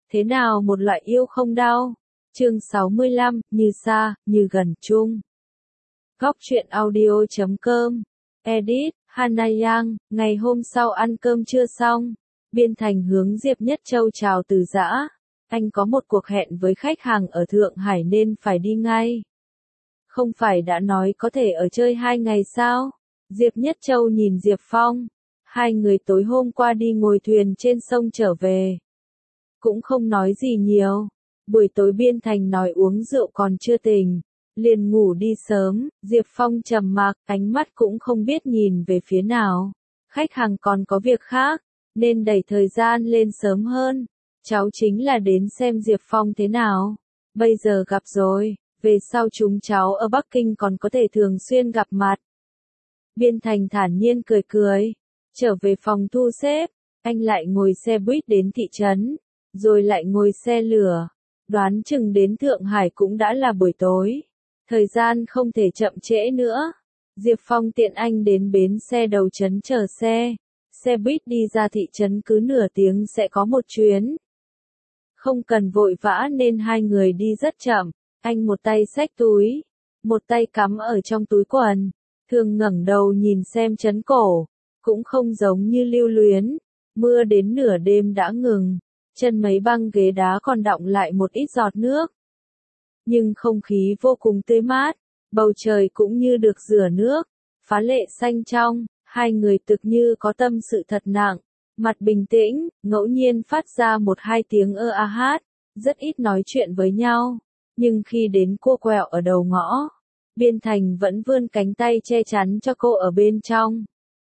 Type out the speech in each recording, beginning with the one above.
Thế nào một loại yêu không đau? Chương 65, như xa, như gần chung. Góc truyện audio.com. Edit, Hana Yang. Ngày hôm sau ăn cơm trưa xong, Biên Thành hướng Diệp Nhất Châu chào từ giã. Anh có một cuộc hẹn với khách hàng ở Thượng Hải nên phải đi ngay. Không phải đã nói có thể ở chơi 2 ngày sao? Diệp Nhất Châu nhìn Diệp Phong. Hai người tối hôm qua đi ngồi thuyền trên sông trở về. Cũng không nói gì nhiều. Buổi tối Biên Thành nói uống rượu còn chưa tỉnh, liền ngủ đi sớm. Diệp Phong trầm mặc, ánh mắt cũng không biết nhìn về phía nào. Khách hàng còn có việc khác, nên đẩy thời gian lên sớm hơn. Cháu chính là đến xem Diệp Phong thế nào. Bây giờ gặp rồi, về sau chúng cháu ở Bắc Kinh còn có thể thường xuyên gặp mặt. Biên Thành thản nhiên cười cười. Trở về phòng thu xếp, anh lại ngồi xe buýt đến thị trấn, rồi lại ngồi xe lửa. Đoán chừng đến Thượng Hải cũng đã là buổi tối. Thời gian không thể chậm trễ nữa. Diệp Phong tiện anh đến bến xe đầu trấn chờ xe. Xe buýt đi ra thị trấn cứ nửa tiếng sẽ có một chuyến. Không cần vội vã nên hai người đi rất chậm. Anh một tay xách túi, một tay cắm ở trong túi quần. Thường ngẩng đầu nhìn xem trấn cổ. Cũng không giống như lưu luyến. Mưa đến nửa đêm đã ngừng. Chân mấy băng ghế đá còn đọng lại một ít giọt nước. Nhưng không khí vô cùng tươi mát, bầu trời cũng như được rửa nước, phá lệ xanh trong, hai người thực như có tâm sự thật nặng, mặt bình tĩnh, ngẫu nhiên phát ra một hai tiếng ơ a hát, rất ít nói chuyện với nhau. Nhưng khi đến cô quẹo ở đầu ngõ, Biên Thành vẫn vươn cánh tay che chắn cho cô ở bên trong.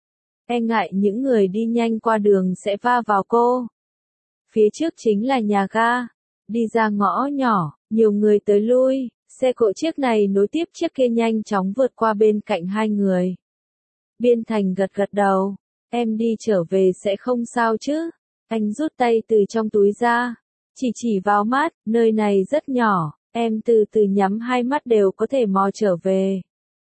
E ngại những người đi nhanh qua đường sẽ va vào cô. Phía trước chính là nhà ga. Đi ra ngõ nhỏ, nhiều người tới lui, xe cộ chiếc này nối tiếp chiếc kia nhanh chóng vượt qua bên cạnh hai người. Biên Thành gật gật đầu, em đi trở về sẽ không sao chứ? Anh rút tay từ trong túi ra, chỉ vào mắt, nơi này rất nhỏ, em từ từ nhắm hai mắt đều có thể mò trở về.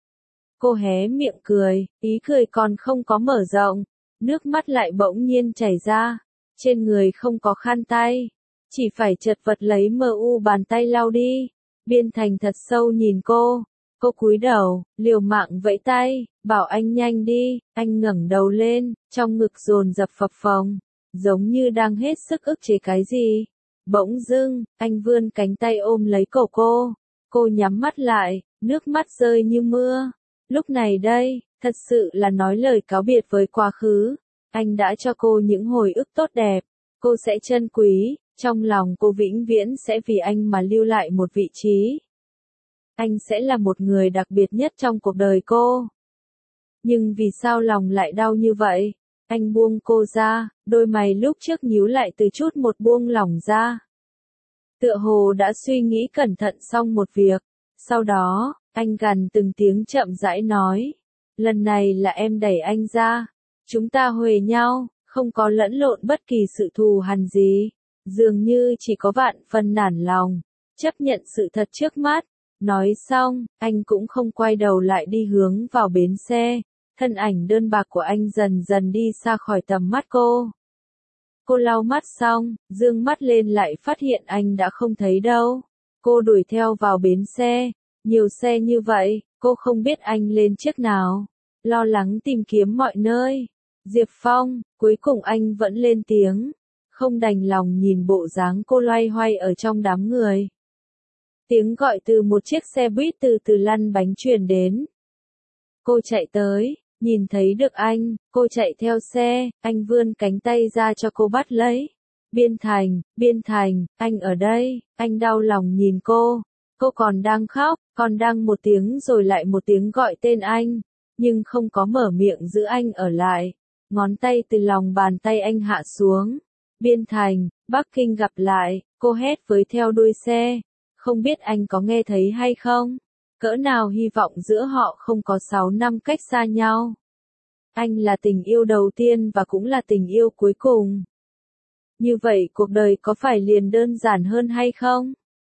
Cô hé miệng cười, ý cười còn không có mở rộng, nước mắt lại bỗng nhiên chảy ra. Trên người không có khăn tay, chỉ phải chật vật lấy bàn tay lau đi. Biên Thành thật sâu nhìn cô cúi đầu, liều mạng vẫy tay, bảo anh nhanh đi. Anh ngẩng đầu lên, trong ngực dồn dập phập phồng, giống như đang hết sức ức chế cái gì. Bỗng dưng, anh vươn cánh tay ôm lấy cổ cô nhắm mắt lại, nước mắt rơi như mưa. Lúc này đây, thật sự là nói lời cáo biệt với quá khứ. Anh đã cho cô những hồi ức tốt đẹp, cô sẽ trân quý, trong lòng cô vĩnh viễn sẽ vì anh mà lưu lại một vị trí. Anh sẽ là một người đặc biệt nhất trong cuộc đời cô. Nhưng vì sao lòng lại đau như vậy? Anh buông cô ra, đôi mày lúc trước nhíu lại từ chút một buông lỏng ra. Tựa hồ đã suy nghĩ cẩn thận xong một việc. Sau đó, anh gằn từng tiếng chậm rãi nói. Lần này là em đẩy anh ra. Chúng ta huề nhau, không có lẫn lộn bất kỳ sự thù hằn gì. Dường như chỉ có vạn phần nản lòng, chấp nhận sự thật trước mắt. Nói xong, anh cũng không quay đầu lại đi hướng vào bến xe. Thân ảnh đơn bạc của anh dần dần đi xa khỏi tầm mắt cô. Cô lau mắt xong, dương mắt lên lại phát hiện anh đã không thấy đâu. Cô đuổi theo vào bến xe. Nhiều xe như vậy, cô không biết anh lên chiếc nào. Lo lắng tìm kiếm mọi nơi. Diệp Phong, cuối cùng anh vẫn lên tiếng. Không đành lòng nhìn bộ dáng cô loay hoay ở trong đám người. Tiếng gọi từ một chiếc xe buýt từ từ lăn bánh truyền đến. Cô chạy tới, nhìn thấy được anh, cô chạy theo xe, anh vươn cánh tay ra cho cô bắt lấy. Biên Thành, anh ở đây. Anh đau lòng nhìn cô còn đang khóc, còn đang một tiếng rồi lại một tiếng gọi tên anh, nhưng không có mở miệng giữ anh ở lại. Ngón tay từ lòng bàn tay anh hạ xuống. Biên Thành, Bắc Kinh gặp lại, cô hét với theo đuôi xe. Không biết anh có nghe thấy hay không? Cỡ nào hy vọng giữa họ không có 6 năm cách xa nhau. Anh là tình yêu đầu tiên và cũng là tình yêu cuối cùng. Như vậy cuộc đời có phải liền đơn giản hơn hay không?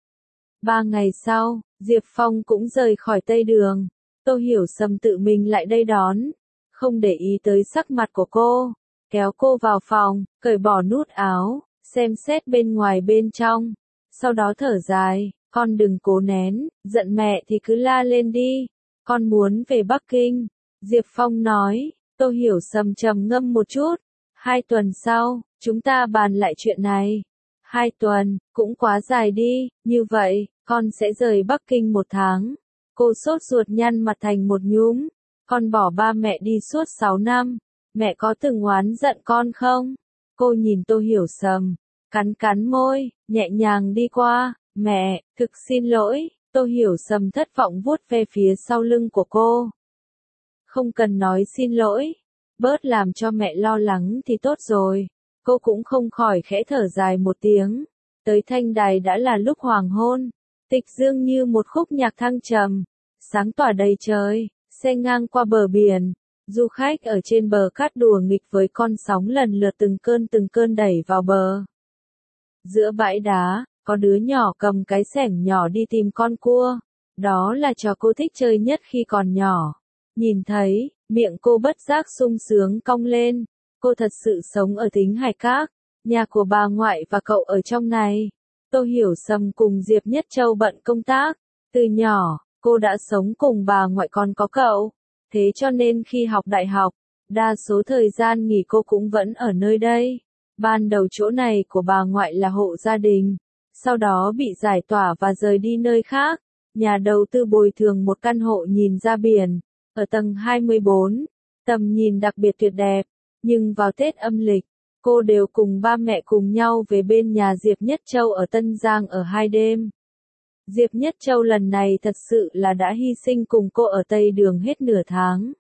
3 ngày sau, Diệp Phong cũng rời khỏi Tây Đường. Tô Hiểu Sâm tự mình lại đây đón. Không để ý tới sắc mặt của cô. Kéo cô vào phòng, cởi bỏ nút áo. xem xét bên ngoài bên trong, sau đó thở dài, con đừng cố nén, giận mẹ thì cứ la lên đi, con muốn về Bắc Kinh. Diệp Phong nói, Tô Hiểu Sầm trầm ngâm một chút, 2 tuần sau, chúng ta bàn lại chuyện này. 2 tuần, cũng quá dài đi, như vậy, con sẽ rời Bắc Kinh 1 tháng. Cô sốt ruột nhăn mặt thành một nhúm, con bỏ ba mẹ đi suốt 6 năm, mẹ có từng oán giận con không? Cô nhìn Tô Hiểu Sầm, cắn cắn môi, nhẹ nhàng đi qua, mẹ, thực xin lỗi, Tô Hiểu Sầm thất vọng vuốt ve phía sau lưng của cô. Không cần nói xin lỗi, bớt làm cho mẹ lo lắng thì tốt rồi. Cô cũng không khỏi khẽ thở dài một tiếng. Tới Thanh Đài đã là lúc hoàng hôn, tịch dương như một khúc nhạc thăng trầm, sáng tỏa đầy trời, xe ngang qua bờ biển, du khách ở trên bờ cát đùa nghịch với con sóng lần lượt từng cơn đẩy vào bờ. Giữa bãi đá, có đứa nhỏ cầm cái xẻng nhỏ đi tìm con cua, đó là trò cô thích chơi nhất khi còn nhỏ. Nhìn thấy, miệng cô bất giác sung sướng cong lên, cô thật sự sống ở Thính Hải Các, nhà của bà ngoại và cậu ở trong này. Tô Hiểu Sầm cùng Diệp Nhất Châu bận công tác, từ nhỏ, cô đã sống cùng bà ngoại còn có cậu, thế cho nên khi học đại học, đa số thời gian nghỉ cô cũng vẫn ở nơi đây. Ban đầu chỗ này của bà ngoại là hộ gia đình, sau đó bị giải tỏa và rời đi nơi khác. Nhà đầu tư bồi thường một căn hộ nhìn ra biển, ở tầng 24, tầm nhìn đặc biệt tuyệt đẹp, nhưng vào Tết âm lịch, cô đều cùng ba mẹ cùng nhau về bên nhà Diệp Nhất Châu ở Tân Giang ở 2 đêm. Diệp Nhất Châu lần này thật sự là đã hy sinh cùng cô ở Tây Đường hết nửa tháng.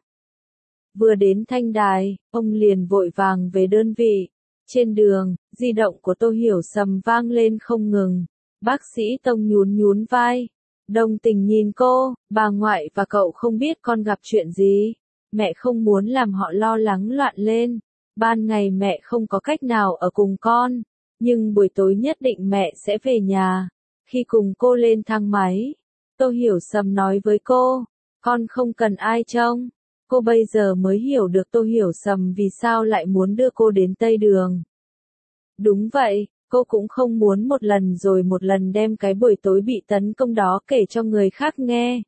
Vừa đến Thanh Đài, ông liền vội vàng về đơn vị. Trên đường, di động của Tô Hiểu Sầm vang lên không ngừng. Bác sĩ Tông nhún nhún vai. Đồng tình nhìn cô, bà ngoại và cậu không biết con gặp chuyện gì. Mẹ không muốn làm họ lo lắng loạn lên. Ban ngày mẹ không có cách nào ở cùng con, nhưng buổi tối nhất định mẹ sẽ về nhà. Khi cùng cô lên thang máy, Tô Hiểu Sầm nói với cô, con không cần ai trông. Cô bây giờ mới hiểu được Tô Hiểu Sầm vì sao lại muốn đưa cô đến Tây Đường. Đúng vậy, cô cũng không muốn một lần rồi một lần đem cái buổi tối bị tấn công đó kể cho người khác nghe.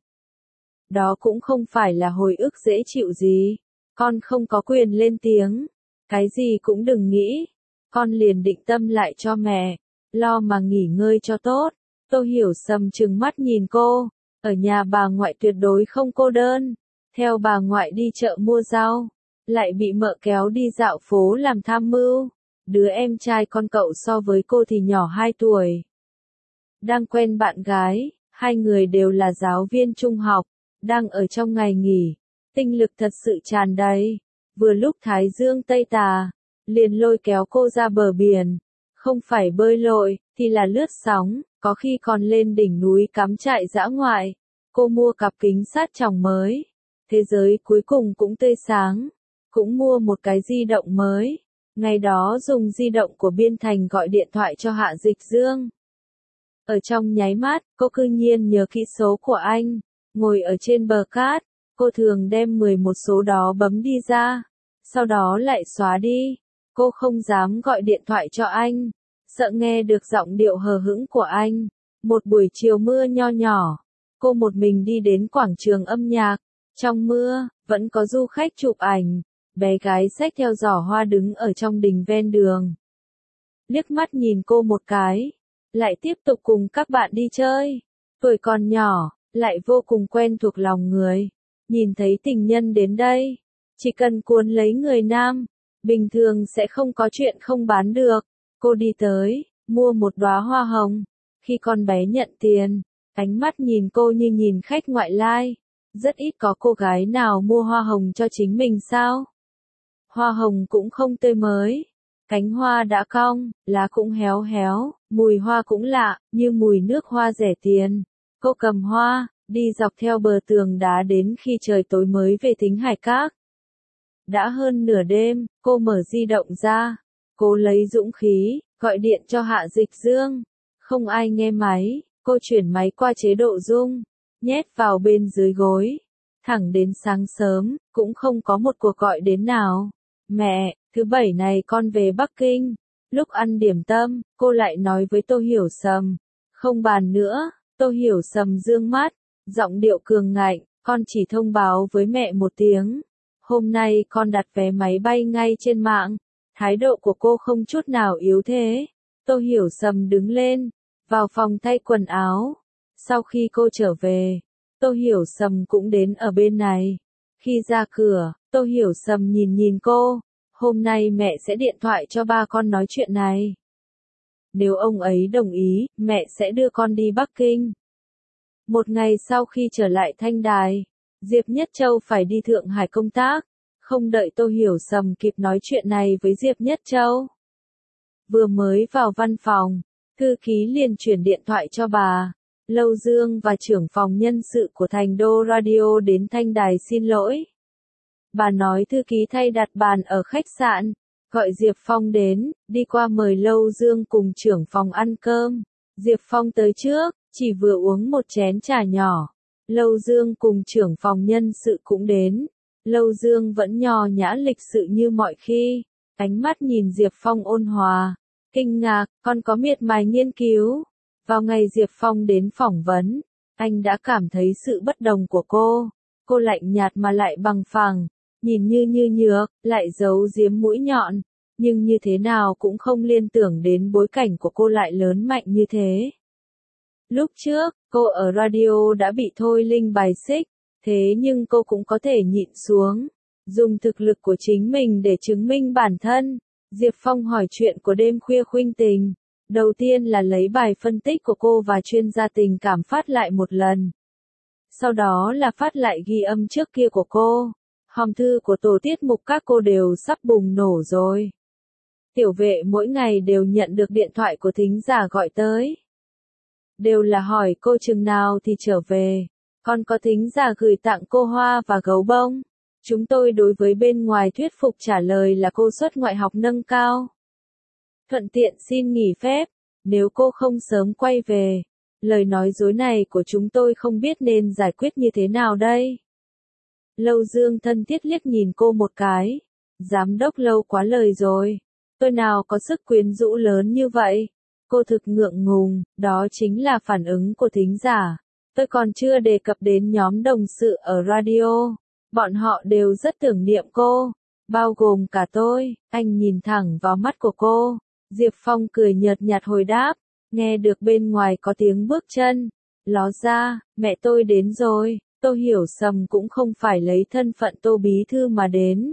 Đó cũng không phải là hồi ức dễ chịu gì. Con không có quyền lên tiếng. Cái gì cũng đừng nghĩ. Con liền định tâm lại cho mẹ. Lo mà nghỉ ngơi cho tốt. Tô Hiểu Sầm trừng mắt nhìn cô. Ở nhà bà ngoại tuyệt đối không cô đơn. Theo bà ngoại đi chợ mua rau. Lại bị mợ kéo đi dạo phố làm tham mưu. Đứa em trai con cậu so với cô thì nhỏ 2 tuổi. Đang quen bạn gái. 2 người đều là giáo viên trung học. Đang ở trong ngày nghỉ. Tinh lực thật sự tràn đầy. Vừa lúc Thái Dương Tây Tà, liền lôi kéo cô ra bờ biển. Không phải bơi lội, thì là lướt sóng, có khi còn lên đỉnh núi cắm trại dã ngoại. Cô mua cặp kính sát tròng mới. Thế giới cuối cùng cũng tươi sáng. Cũng mua một cái di động mới. Ngày đó dùng di động của Biên Thành gọi điện thoại cho Hạ Dịch Dương. Ở trong nháy mắt, cô cư nhiên nhớ kỹ số của anh. Ngồi ở trên bờ cát, cô thường đem 11 số đó bấm đi ra, sau đó lại xóa đi. Cô không dám gọi điện thoại cho anh, sợ nghe được giọng điệu hờ hững của anh. Một buổi chiều mưa nho nhỏ, cô một mình đi đến quảng trường âm nhạc. Trong mưa, vẫn có du khách chụp ảnh, bé gái xách theo giỏ hoa đứng ở trong đình ven đường. Liếc mắt nhìn cô một cái, lại tiếp tục cùng các bạn đi chơi. Tuổi còn nhỏ, lại vô cùng quen thuộc lòng người. Nhìn thấy tình nhân đến đây, chỉ cần cuốn lấy người nam, bình thường sẽ không có chuyện không bán được. Cô đi tới, mua một đóa hoa hồng. Khi con bé nhận tiền, ánh mắt nhìn cô như nhìn khách ngoại lai. Rất ít có cô gái nào mua hoa hồng cho chính mình sao? Hoa hồng cũng không tươi mới. Cánh hoa đã cong, lá cũng héo héo, mùi hoa cũng lạ, như mùi nước hoa rẻ tiền. Cô cầm hoa, đi dọc theo bờ tường đá đến khi trời tối mới về Thính Hải Các. Đã hơn nửa đêm, cô mở di động ra. Cô lấy dũng khí, gọi điện cho Hạ Dịch Dương. Không ai nghe máy, cô chuyển máy qua chế độ rung, nhét vào bên dưới gối. Thẳng đến sáng sớm, cũng không có một cuộc gọi đến nào. Mẹ, thứ 7 này con về Bắc Kinh. Lúc ăn điểm tâm, cô lại nói với Tô Hiểu Sầm. Không bàn nữa, Tô Hiểu Sầm dương mắt, giọng điệu cường ngạnh, con chỉ thông báo với mẹ một tiếng. Hôm nay con đặt vé máy bay ngay trên mạng. Thái độ của cô không chút nào yếu thế. Tô Hiểu Sầm đứng lên, vào phòng thay quần áo. Sau khi cô trở về, Tô Hiểu Sầm cũng đến ở bên này. Khi ra cửa, Tô Hiểu Sầm nhìn nhìn cô. Hôm nay mẹ sẽ điện thoại cho ba con nói chuyện này. Nếu ông ấy đồng ý, mẹ sẽ đưa con đi Bắc Kinh. Một ngày sau khi trở lại Thanh Đài, Diệp Nhất Châu phải đi Thượng Hải công tác. Không đợi Tô Hiểu Sầm kịp nói chuyện này với Diệp Nhất Châu. Vừa mới vào văn phòng, thư ký liền chuyển điện thoại cho bà. Lâu Dương và trưởng phòng nhân sự của Thành Đô Radio đến Thanh Đài xin lỗi. Bà nói thư ký thay đặt bàn ở khách sạn, gọi Diệp Phong đến, đi qua mời Lâu Dương cùng trưởng phòng ăn cơm. Diệp Phong tới trước, chỉ vừa uống một chén trà nhỏ. Lâu Dương cùng trưởng phòng nhân sự cũng đến. Lâu Dương vẫn nho nhã lịch sự như mọi khi, ánh mắt nhìn Diệp Phong ôn hòa, kinh ngạc, con có miệt mài nghiên cứu. Vào ngày Diệp Phong đến phỏng vấn, anh đã cảm thấy sự bất đồng của cô. Cô lạnh nhạt mà lại bằng phẳng, nhìn như nhược, lại giấu giếm mũi nhọn, nhưng như thế nào cũng không liên tưởng đến bối cảnh của cô lại lớn mạnh như thế. Lúc trước, cô ở radio đã bị Thôi Linh bài xích, thế nhưng cô cũng có thể nhịn xuống, dùng thực lực của chính mình để chứng minh bản thân. Diệp Phong hỏi chuyện của đêm khuya khuynh tình. Đầu tiên là lấy bài phân tích của cô và chuyên gia tình cảm phát lại một lần. Sau đó là phát lại ghi âm trước kia của cô. Hòm thư của tổ tiết mục các cô đều sắp bùng nổ rồi. Tiểu vệ mỗi ngày đều nhận được điện thoại của thính giả gọi tới. Đều là hỏi cô chừng nào thì trở về. Còn có thính giả gửi tặng cô hoa và gấu bông. Chúng tôi đối với bên ngoài thuyết phục trả lời là cô xuất ngoại học nâng cao. Thuận tiện xin nghỉ phép, nếu cô không sớm quay về. Lời nói dối này của chúng tôi không biết nên giải quyết như thế nào đây. Lâu Dương thân thiết liếc nhìn cô một cái. Giám đốc Lâu quá lời rồi. Tôi nào có sức quyến rũ lớn như vậy. Cô thực ngượng ngùng, đó chính là phản ứng của thính giả. Tôi còn chưa đề cập đến nhóm đồng sự ở radio. Bọn họ đều rất tưởng niệm cô, bao gồm cả tôi. Anh nhìn thẳng vào mắt của cô. Diệp Phong cười nhợt nhạt hồi đáp, nghe được bên ngoài có tiếng bước chân. Ló ra, mẹ tôi đến rồi. Tô Hiểu Sầm cũng không phải lấy thân phận Tô bí thư mà đến.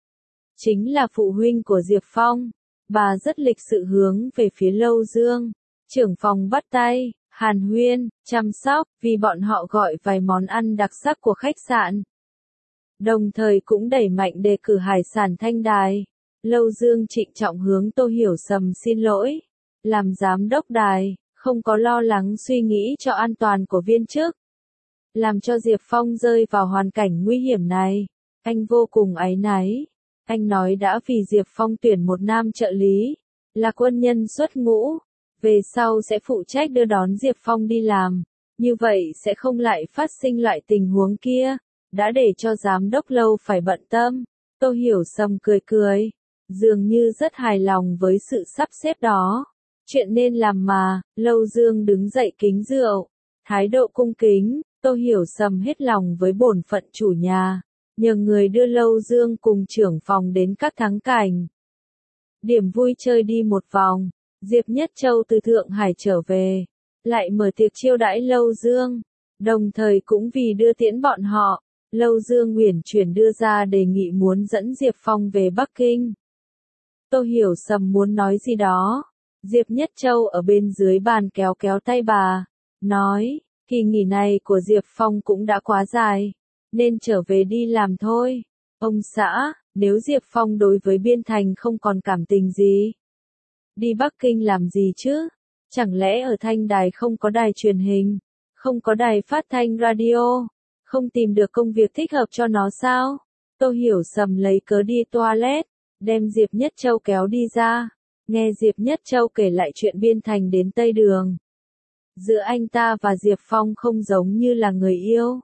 Chính là phụ huynh của Diệp Phong. Bà rất lịch sự hướng về phía Lâu Dương. Trưởng phòng bắt tay, hàn huyên, chăm sóc, vì bọn họ gọi vài món ăn đặc sắc của khách sạn. Đồng thời cũng đẩy mạnh đề cử hải sản Thanh Đài. Lâu Dương trịnh trọng hướng Tô Hiểu Sầm xin lỗi. Làm giám đốc đài, không có lo lắng suy nghĩ cho an toàn của viên chức. Làm cho Diệp Phong rơi vào hoàn cảnh nguy hiểm này. Anh vô cùng áy náy. Anh nói đã vì Diệp Phong tuyển một nam trợ lý, là quân nhân xuất ngũ, về sau sẽ phụ trách đưa đón Diệp Phong đi làm. Như vậy sẽ không lại phát sinh loại tình huống kia, đã để cho giám đốc Lâu phải bận tâm. Tô Hiểu Sầm cười cười, dường như rất hài lòng với sự sắp xếp đó. Chuyện nên làm mà. Lâu Dương đứng dậy kính rượu, thái độ cung kính. Tô Hiểu Sầm hết lòng với bổn phận chủ nhà, nhờ người đưa Lâu Dương cùng trưởng phòng đến các thắng cảnh. Điểm vui chơi đi một vòng, Diệp Nhất Châu từ Thượng Hải trở về, lại mở tiệc chiêu đãi Lâu Dương, đồng thời cũng vì đưa tiễn bọn họ, Lâu Dương uyển chuyển đưa ra đề nghị muốn dẫn Diệp Phong về Bắc Kinh. Tô Hiểu Sầm muốn nói gì đó, Diệp Nhất Châu ở bên dưới bàn kéo kéo tay bà, nói, kỳ nghỉ này của Diệp Phong cũng đã quá dài, nên trở về đi làm thôi. Ông xã, nếu Diệp Phong đối với Biên Thành không còn cảm tình gì, đi Bắc Kinh làm gì chứ? Chẳng lẽ ở Thanh Đài không có đài truyền hình, không có đài phát thanh radio, không tìm được công việc thích hợp cho nó sao? Tô Hiểu Sầm lấy cớ đi toilet, đem Diệp Nhất Châu kéo đi ra, nghe Diệp Nhất Châu kể lại chuyện Biên Thành đến Tây Đường. Giữa anh ta và Diệp Phong không giống như là người yêu.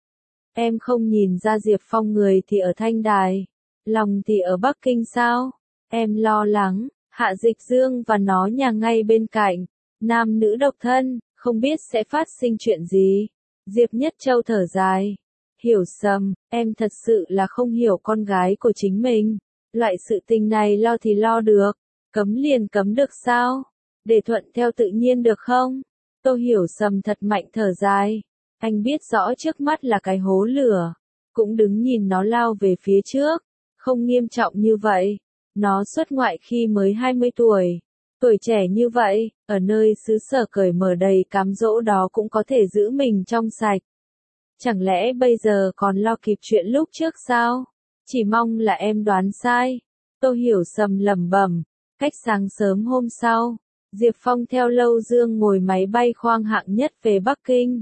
Em không nhìn ra Diệp Phong người thì ở Thanh Đài, lòng thì ở Bắc Kinh sao? Em lo lắng, Hạ Dịch Dương và nó nhà ngay bên cạnh, nam nữ độc thân, không biết sẽ phát sinh chuyện gì. Diệp Nhất Châu thở dài. Hiểu Sầm, em thật sự là không hiểu con gái của chính mình. Loại sự tình này lo thì lo được, cấm liền cấm được sao? Để thuận theo tự nhiên được không? Tô Hiểu Sầm thật mạnh thở dài. Anh biết rõ trước mắt là cái hố lửa, cũng đứng nhìn nó lao về phía trước. Không nghiêm trọng như vậy. Nó xuất ngoại khi mới 20 tuổi. Tuổi trẻ như vậy, ở nơi xứ sở cởi mở đầy cám dỗ đó cũng có thể giữ mình trong sạch. Chẳng lẽ bây giờ còn lo kịp chuyện lúc trước sao? Chỉ mong là em đoán sai. Tô Hiểu Sầm lẩm bẩm. Cách sáng sớm hôm sau, Diệp Phong theo Lâu Dương ngồi máy bay khoang hạng nhất về Bắc Kinh.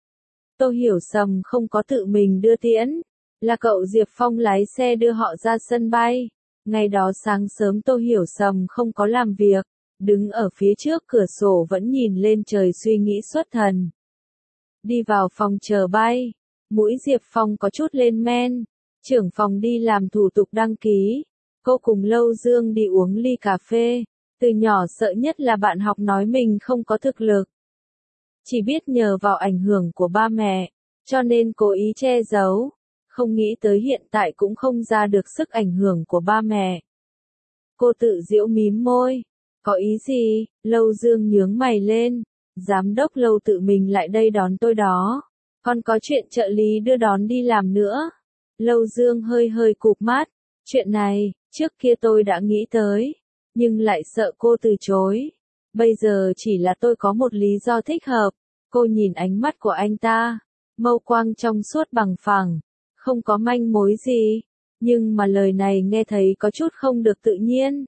Tô Hiểu Sầm không có tự mình đưa tiễn, là cậu Diệp Phong lái xe đưa họ ra sân bay. Ngày đó sáng sớm Tô Hiểu Sầm không có làm việc, đứng ở phía trước cửa sổ vẫn nhìn lên trời suy nghĩ xuất thần. Đi vào phòng chờ bay, mũi Diệp Phong có chút lên men, trưởng phòng đi làm thủ tục đăng ký. Cô cùng Lâu Dương đi uống ly cà phê, từ nhỏ sợ nhất là bạn học nói mình không có thực lực. Chỉ biết nhờ vào ảnh hưởng của ba mẹ, cho nên cố ý che giấu, không nghĩ tới hiện tại cũng không ra được sức ảnh hưởng của ba mẹ. Cô tự giễu mím môi, có ý gì? Lâu Dương nhướng mày lên, giám đốc Lâu tự mình lại đây đón tôi đó, còn có chuyện trợ lý đưa đón đi làm nữa. Lâu Dương hơi hơi cụp mắt, chuyện này, trước kia tôi đã nghĩ tới, nhưng lại sợ cô từ chối. Bây giờ chỉ là tôi có một lý do thích hợp. Cô nhìn ánh mắt của anh ta, mâu quang trong suốt bằng phẳng, không có manh mối gì, nhưng mà lời này nghe thấy có chút không được tự nhiên.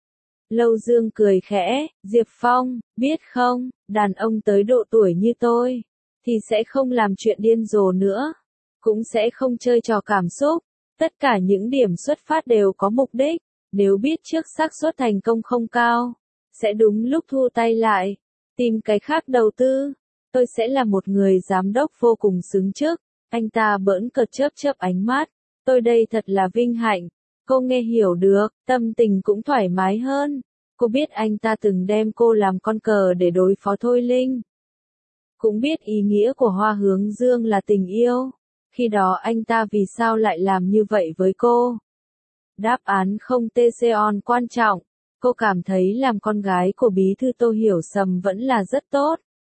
Lâu Dương cười khẽ, Diệp Phong, biết không, đàn ông tới độ tuổi như tôi, thì sẽ không làm chuyện điên rồ nữa, cũng sẽ không chơi trò cảm xúc, tất cả những điểm xuất phát đều có mục đích, nếu biết trước xác suất thành công không cao, sẽ đúng lúc thu tay lại, tìm cái khác đầu tư. Tôi sẽ là một người giám đốc vô cùng xứng chức. Anh ta bỡn cợt chớp chớp ánh mắt. Tôi đây thật là vinh hạnh. Cô nghe hiểu được, tâm tình cũng thoải mái hơn. Cô biết anh ta từng đem cô làm con cờ để đối phó Thôi Linh. Cũng biết ý nghĩa của Hoa Hướng Dương là tình yêu. Khi đó anh ta vì sao lại làm như vậy với cô? Đáp án không TCON quan trọng. Cô cảm thấy làm con gái của bí thư Tô Hiểu Sầm vẫn là rất tốt.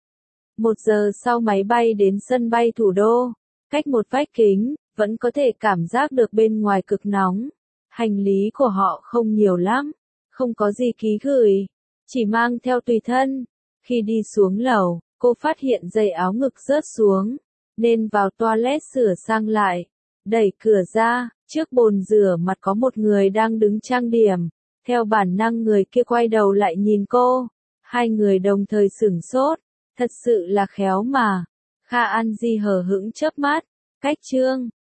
1 giờ sau máy bay đến sân bay thủ đô, cách một vách kính, vẫn có thể cảm giác được bên ngoài cực nóng. Hành lý của họ không nhiều lắm, không có gì ký gửi, chỉ mang theo tùy thân. Khi đi xuống lầu, cô phát hiện dây áo ngực rớt xuống, nên vào toilet sửa sang lại. Đẩy cửa ra, trước bồn rửa mặt có một người đang đứng trang điểm. Theo bản năng người kia quay đầu lại nhìn cô. Hai người đồng thời sửng sốt. Thật sự là khéo mà. Kha An Di hờ hững chớp mắt. Cách chương.